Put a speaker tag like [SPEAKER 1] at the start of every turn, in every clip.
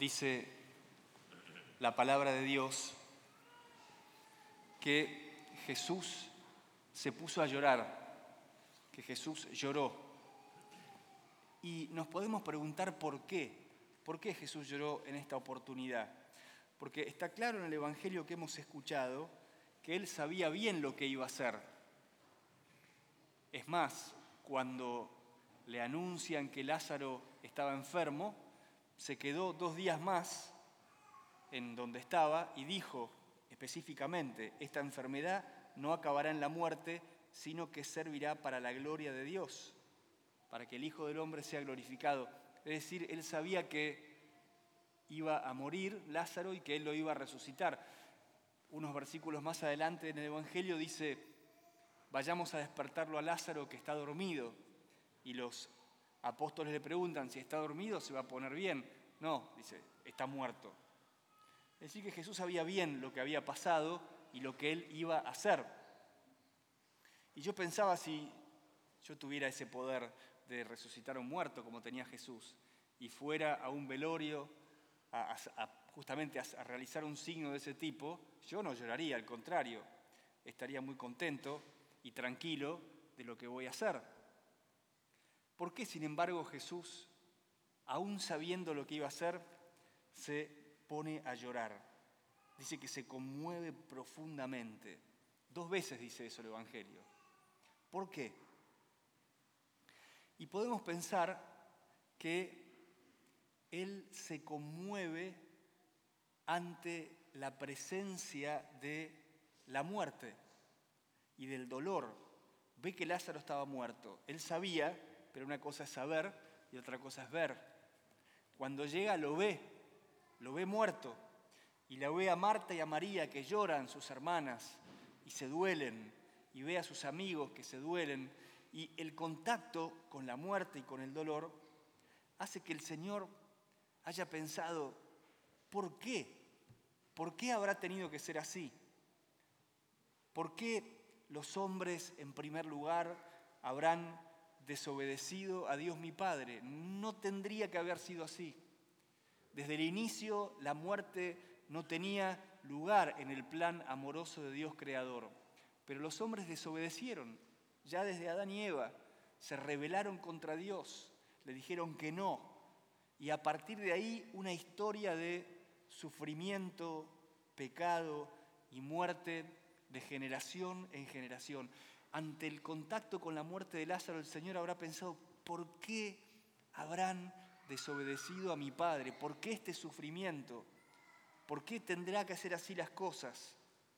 [SPEAKER 1] Dice la palabra de Dios que Jesús se puso a llorar, que Jesús lloró. Y nos podemos preguntar por qué. ¿Por qué Jesús lloró en esta oportunidad? Porque está claro en el Evangelio que hemos escuchado que Él sabía bien lo que iba a hacer. Es más, cuando le anuncian que Lázaro estaba enfermo, se quedó 2 días más en donde estaba y dijo específicamente: esta enfermedad no acabará en la muerte, sino que servirá para la gloria de Dios, para que el Hijo del Hombre sea glorificado. Es decir, Él sabía que iba a morir Lázaro y que Él lo iba a resucitar. Unos versículos más adelante en el Evangelio dice: vayamos a despertarlo a Lázaro que está dormido. Y los apóstoles le preguntan: si está dormido se va a poner bien. No, dice, está muerto. Es decir, que Jesús sabía bien lo que había pasado y lo que Él iba a hacer. Y yo pensaba, si yo tuviera ese poder de resucitar a un muerto como tenía Jesús y fuera a un velorio justamente a realizar un signo de ese tipo, yo no lloraría, al contrario, estaría muy contento y tranquilo de lo que voy a hacer. ¿Por qué, sin embargo, Jesús, aún sabiendo lo que iba a hacer, se pone a llorar? Dice que se conmueve profundamente. 2 veces dice eso el Evangelio. ¿Por qué? Y podemos pensar que Él se conmueve ante la presencia de la muerte y del dolor. Ve que Lázaro estaba muerto. Él sabía, pero una cosa es saber y otra cosa es ver. Cuando llega lo ve muerto. Y la ve a Marta y a María que lloran, sus hermanas, y se duelen. Y ve a sus amigos que se duelen. Y el contacto con la muerte y con el dolor hace que el Señor haya pensado: ¿por qué? ¿Por qué habrá tenido que ser así? ¿Por qué los hombres, en primer lugar, habrán desobedecido a Dios mi Padre? No tendría que haber sido así. Desde el inicio, la muerte no tenía lugar en el plan amoroso de Dios Creador. Pero los hombres desobedecieron. Ya desde Adán y Eva se rebelaron contra Dios, le dijeron que no. Y a partir de ahí, una historia de sufrimiento, pecado y muerte de generación en generación. Ante el contacto con la muerte de Lázaro, el Señor habrá pensado: ¿por qué habrán desobedecido a mi Padre? ¿Por qué este sufrimiento? ¿Por qué tendrá que hacer así las cosas?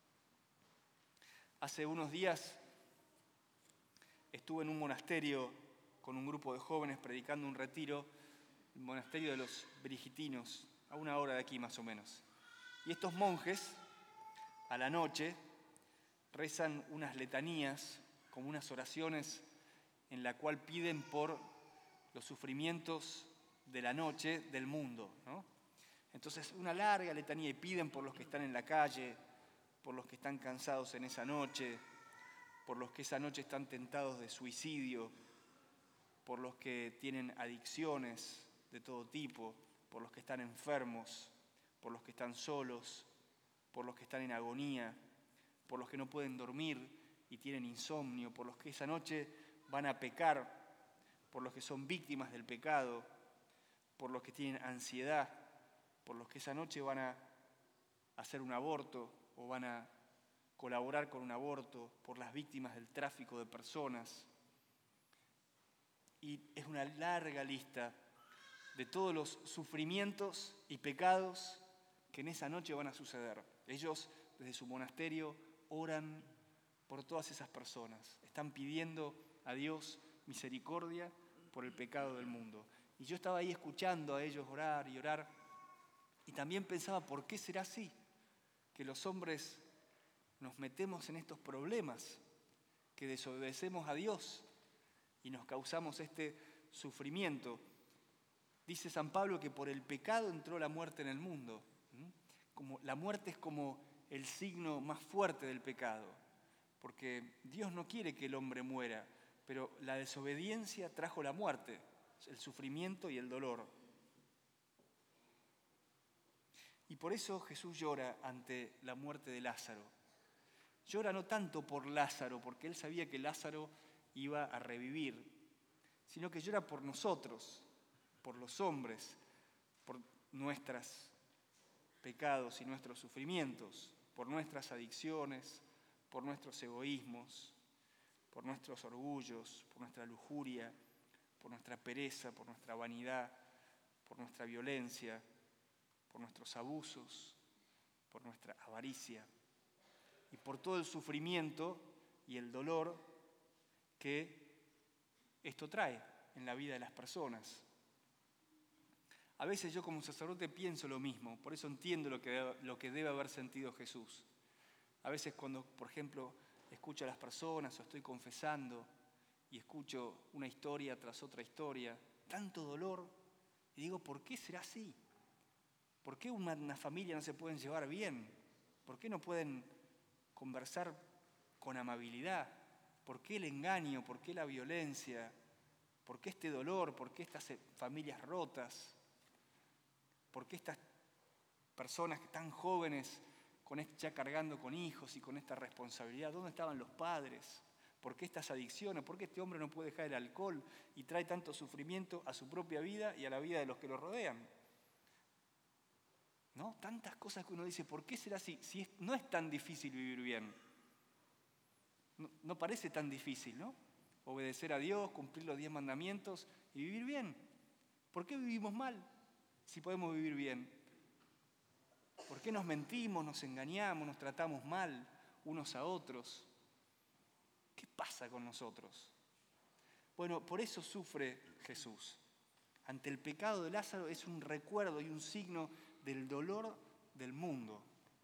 [SPEAKER 1] Hace unos días estuve en un monasterio con un grupo de jóvenes predicando un retiro, el monasterio de los Brigitinos, a 1 hora de aquí más o menos. Y estos monjes, a la noche, rezan unas letanías, como unas oraciones en la cual piden por los sufrimientos de la noche del mundo, ¿no? Entonces, una larga letanía, y piden por los que están en la calle, por los que están cansados en esa noche, por los que esa noche están tentados de suicidio, por los que tienen adicciones de todo tipo, por los que están enfermos, por los que están solos, por los que están en agonía, por los que no pueden dormir y tienen insomnio, por los que esa noche van a pecar, por los que son víctimas del pecado, por los que tienen ansiedad, por los que esa noche van a hacer un aborto o van a colaborar con un aborto, por las víctimas del tráfico de personas. Y es una larga lista de todos los sufrimientos y pecados que en esa noche van a suceder. Ellos, desde su monasterio, oran por todas esas personas. Están pidiendo a Dios misericordia por el pecado del mundo. Y yo estaba ahí escuchando a ellos orar y orar, y también pensaba: ¿por qué será así? Que los hombres nos metemos en estos problemas, que desobedecemos a Dios y nos causamos este sufrimiento. Dice San Pablo que por el pecado entró la muerte en el mundo. Como la muerte es como el signo más fuerte del pecado, porque Dios no quiere que el hombre muera, pero la desobediencia trajo la muerte, el sufrimiento y el dolor. por eso Jesús llora ante la muerte de Lázaro. Llora no tanto por Lázaro, porque él sabía que Lázaro iba a revivir, sino que llora por nosotros, por los hombres, por nuestros pecados y nuestros sufrimientos, por nuestras adicciones, por nuestros egoísmos, por nuestros orgullos, por nuestra lujuria, por nuestra pereza, por nuestra vanidad, por nuestra violencia, por nuestros abusos, por nuestra avaricia y por todo el sufrimiento y el dolor que esto trae en la vida de las personas. A veces yo como sacerdote pienso lo mismo, por eso entiendo lo que debe haber sentido Jesús. A veces cuando, por ejemplo, escucho a las personas o estoy confesando y escucho una historia tras otra historia, tanto dolor, y digo, ¿por qué será así? ¿Por qué una familia no se pueden llevar bien? ¿Por qué no pueden conversar con amabilidad? ¿Por qué el engaño? ¿Por qué la violencia? ¿Por qué este dolor? ¿Por qué estas familias rotas? ¿Por qué estas personas tan jóvenes ya cargando con hijos y con esta responsabilidad? ¿Dónde estaban los padres? ¿Por qué estas adicciones? ¿Por qué este hombre no puede dejar el alcohol y trae tanto sufrimiento a su propia vida y a la vida de los que lo rodean? ¿No? Tantas cosas que uno dice, ¿por qué será así? Si no es tan difícil vivir bien. No parece tan difícil, ¿no? Obedecer a Dios, cumplir los 10 mandamientos y vivir bien. ¿Por qué vivimos mal si podemos vivir bien? ¿Por qué nos mentimos, nos engañamos, nos tratamos mal unos a otros? ¿Qué pasa con nosotros? Bueno, por eso sufre Jesús. Ante el pecado de Lázaro es un recuerdo y un signo del dolor del mundo.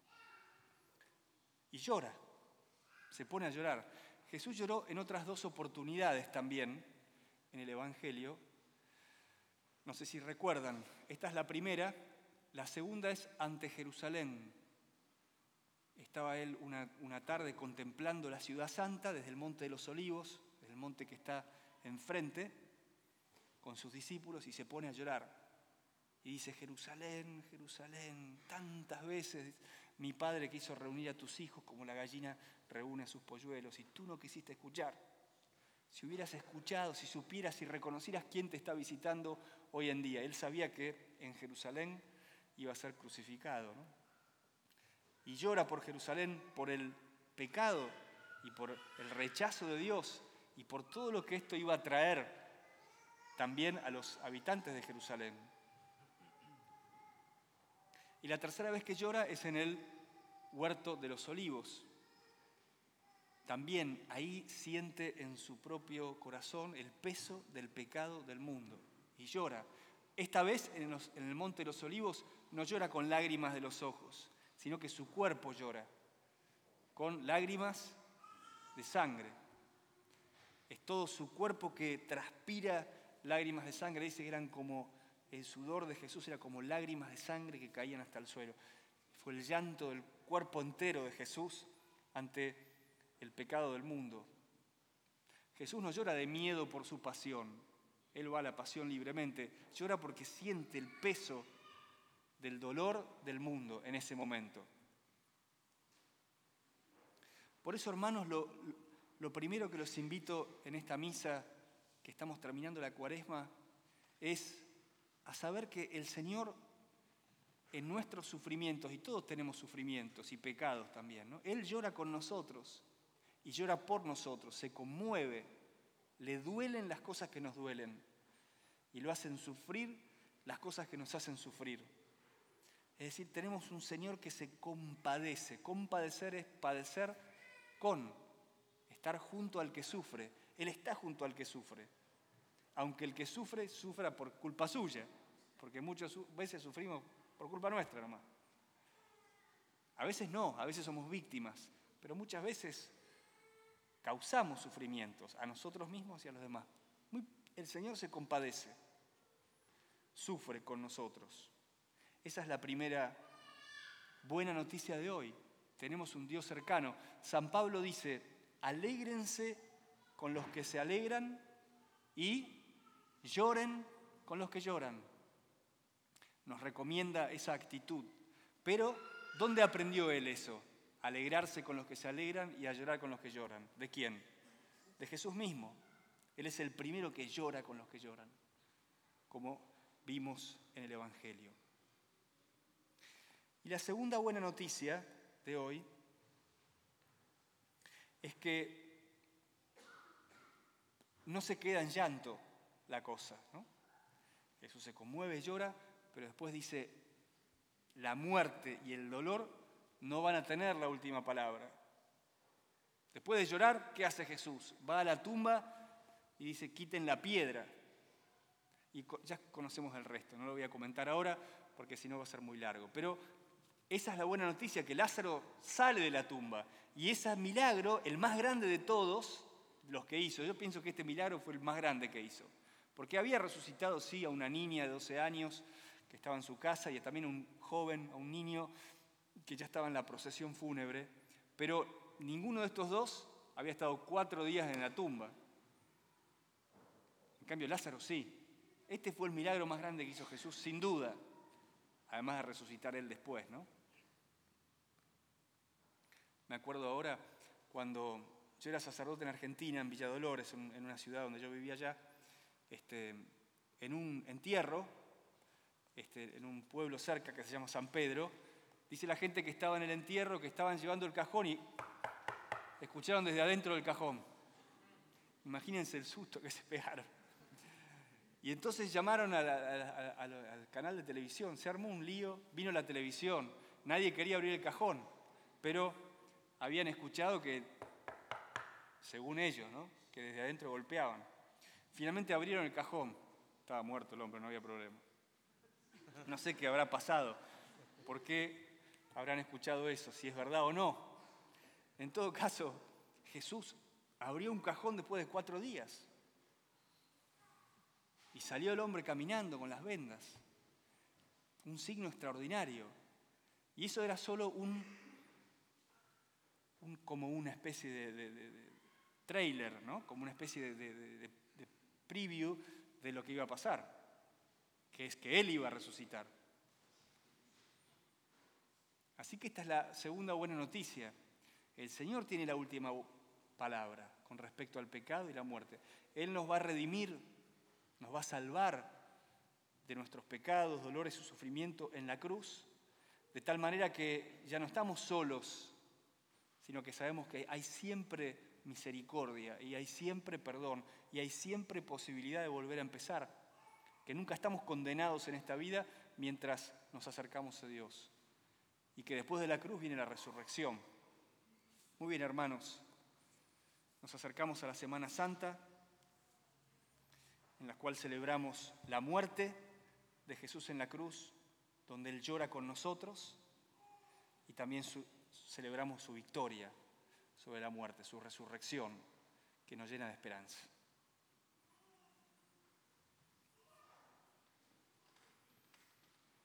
[SPEAKER 1] Y llora, se pone a llorar. Jesús lloró en otras 2 oportunidades también en el Evangelio. No sé si recuerdan, esta es la primera, la segunda es ante Jerusalén. Estaba él una tarde contemplando la ciudad santa desde el Monte de los Olivos, desde el monte que está enfrente, con sus discípulos, y se pone a llorar. Y dice, Jerusalén, Jerusalén, tantas veces mi padre quiso reunir a tus hijos como la gallina reúne a sus polluelos, y tú no quisiste escuchar. Si hubieras escuchado, si supieras, si reconocieras quién te está visitando hoy en día. Él sabía que en Jerusalén iba a ser crucificado, ¿no? Y llora por Jerusalén, por el pecado y por el rechazo de Dios y por todo lo que esto iba a traer también a los habitantes de Jerusalén. Y la tercera vez que llora es en el huerto de los olivos. También ahí siente en su propio corazón el peso del pecado del mundo y llora. Esta vez en el monte de los olivos no llora con lágrimas de los ojos, sino que su cuerpo llora con lágrimas de sangre. Es todo su cuerpo que transpira lágrimas de sangre. Dice que eran como el sudor de Jesús, era como lágrimas de sangre que caían hasta el suelo. Fue el llanto del cuerpo entero de Jesús ante el pecado del mundo. Jesús no llora de miedo por su pasión. Él va a la pasión libremente. Llora porque siente el peso del dolor del mundo en ese momento. Por eso, hermanos, lo primero que los invito en esta misa que estamos terminando la Cuaresma es a saber que el Señor en nuestros sufrimientos, y todos tenemos sufrimientos y pecados también, ¿no? Él llora con nosotros y llora por nosotros, se conmueve, le duelen las cosas que nos duelen y lo hacen sufrir las cosas que nos hacen sufrir. Es decir, tenemos un Señor que se compadece. Compadecer es padecer con, estar junto al que sufre. Él está junto al que sufre. Aunque el que sufre, sufra por culpa suya, porque muchas veces sufrimos por culpa nuestra nomás. A veces no, a veces somos víctimas, pero muchas veces causamos sufrimientos a nosotros mismos y a los demás. El Señor se compadece, sufre con nosotros. Esa es la primera buena noticia de hoy. Tenemos un Dios cercano. San Pablo dice, alégrense con los que se alegran y lloren con los que lloran. Nos recomienda esa actitud, Pero, ¿dónde aprendió él eso? A alegrarse con los que se alegran y a llorar con los que lloran. ¿De quién? De Jesús mismo. Él es el primero que llora con los que lloran, como vimos en el Evangelio. Y la segunda buena noticia de hoy es que no se queda en llanto la cosa, ¿no? Jesús se conmueve y llora, pero después dice, la muerte y el dolor no van a tener la última palabra. Después de llorar, ¿qué hace Jesús? Va a la tumba y dice, quiten la piedra. Y ya conocemos el resto, no lo voy a comentar ahora porque si no va a ser muy largo. Pero esa es la buena noticia, que Lázaro sale de la tumba. Y ese milagro, el más grande de todos los que hizo, yo pienso que este milagro fue el más grande que hizo. Porque había resucitado, sí, a una niña de 12 años que estaba en su casa y también a un joven, a un niño que ya estaba en la procesión fúnebre, pero ninguno de estos dos había estado 4 días en la tumba. En cambio, Lázaro sí. Este fue el milagro más grande que hizo Jesús, sin duda, además de resucitar él después, ¿no? Me acuerdo ahora cuando yo era sacerdote en Argentina, en Villa Dolores, en una ciudad donde yo vivía allá, en un entierro, en un pueblo cerca que se llama San Pedro, dice la gente que estaba en el entierro que estaban llevando el cajón y escucharon desde adentro del cajón. Imagínense el susto que se pegaron. Y entonces llamaron al canal de televisión, se armó un lío, vino la televisión, nadie quería abrir el cajón, pero habían escuchado que, según ellos, ¿no?, que desde adentro golpeaban. Finalmente abrieron el cajón, estaba muerto el hombre, no había problema. No sé qué habrá pasado, por qué habrán escuchado eso, si es verdad o no. En todo caso, Jesús abrió un cajón después de 4 días. Y salió el hombre caminando con las vendas. Un signo extraordinario. Y eso era solo como una especie de trailer, ¿no? Como una especie de preview de lo que iba a pasar. Que es que él iba a resucitar. Así que esta es la segunda buena noticia. El Señor tiene la última palabra con respecto al pecado y la muerte. Él nos va a redimir, nos va a salvar de nuestros pecados, dolores y sufrimiento en la cruz, de tal manera que ya no estamos solos, sino que sabemos que hay siempre misericordia y hay siempre perdón y hay siempre posibilidad de volver a empezar, que nunca estamos condenados en esta vida mientras nos acercamos a Dios y que después de la cruz viene la resurrección. Muy bien, hermanos, nos acercamos a la Semana Santa, en la cual celebramos la muerte de Jesús en la cruz, donde Él llora con nosotros, y también celebramos su victoria sobre la muerte, su resurrección, que nos llena de esperanza.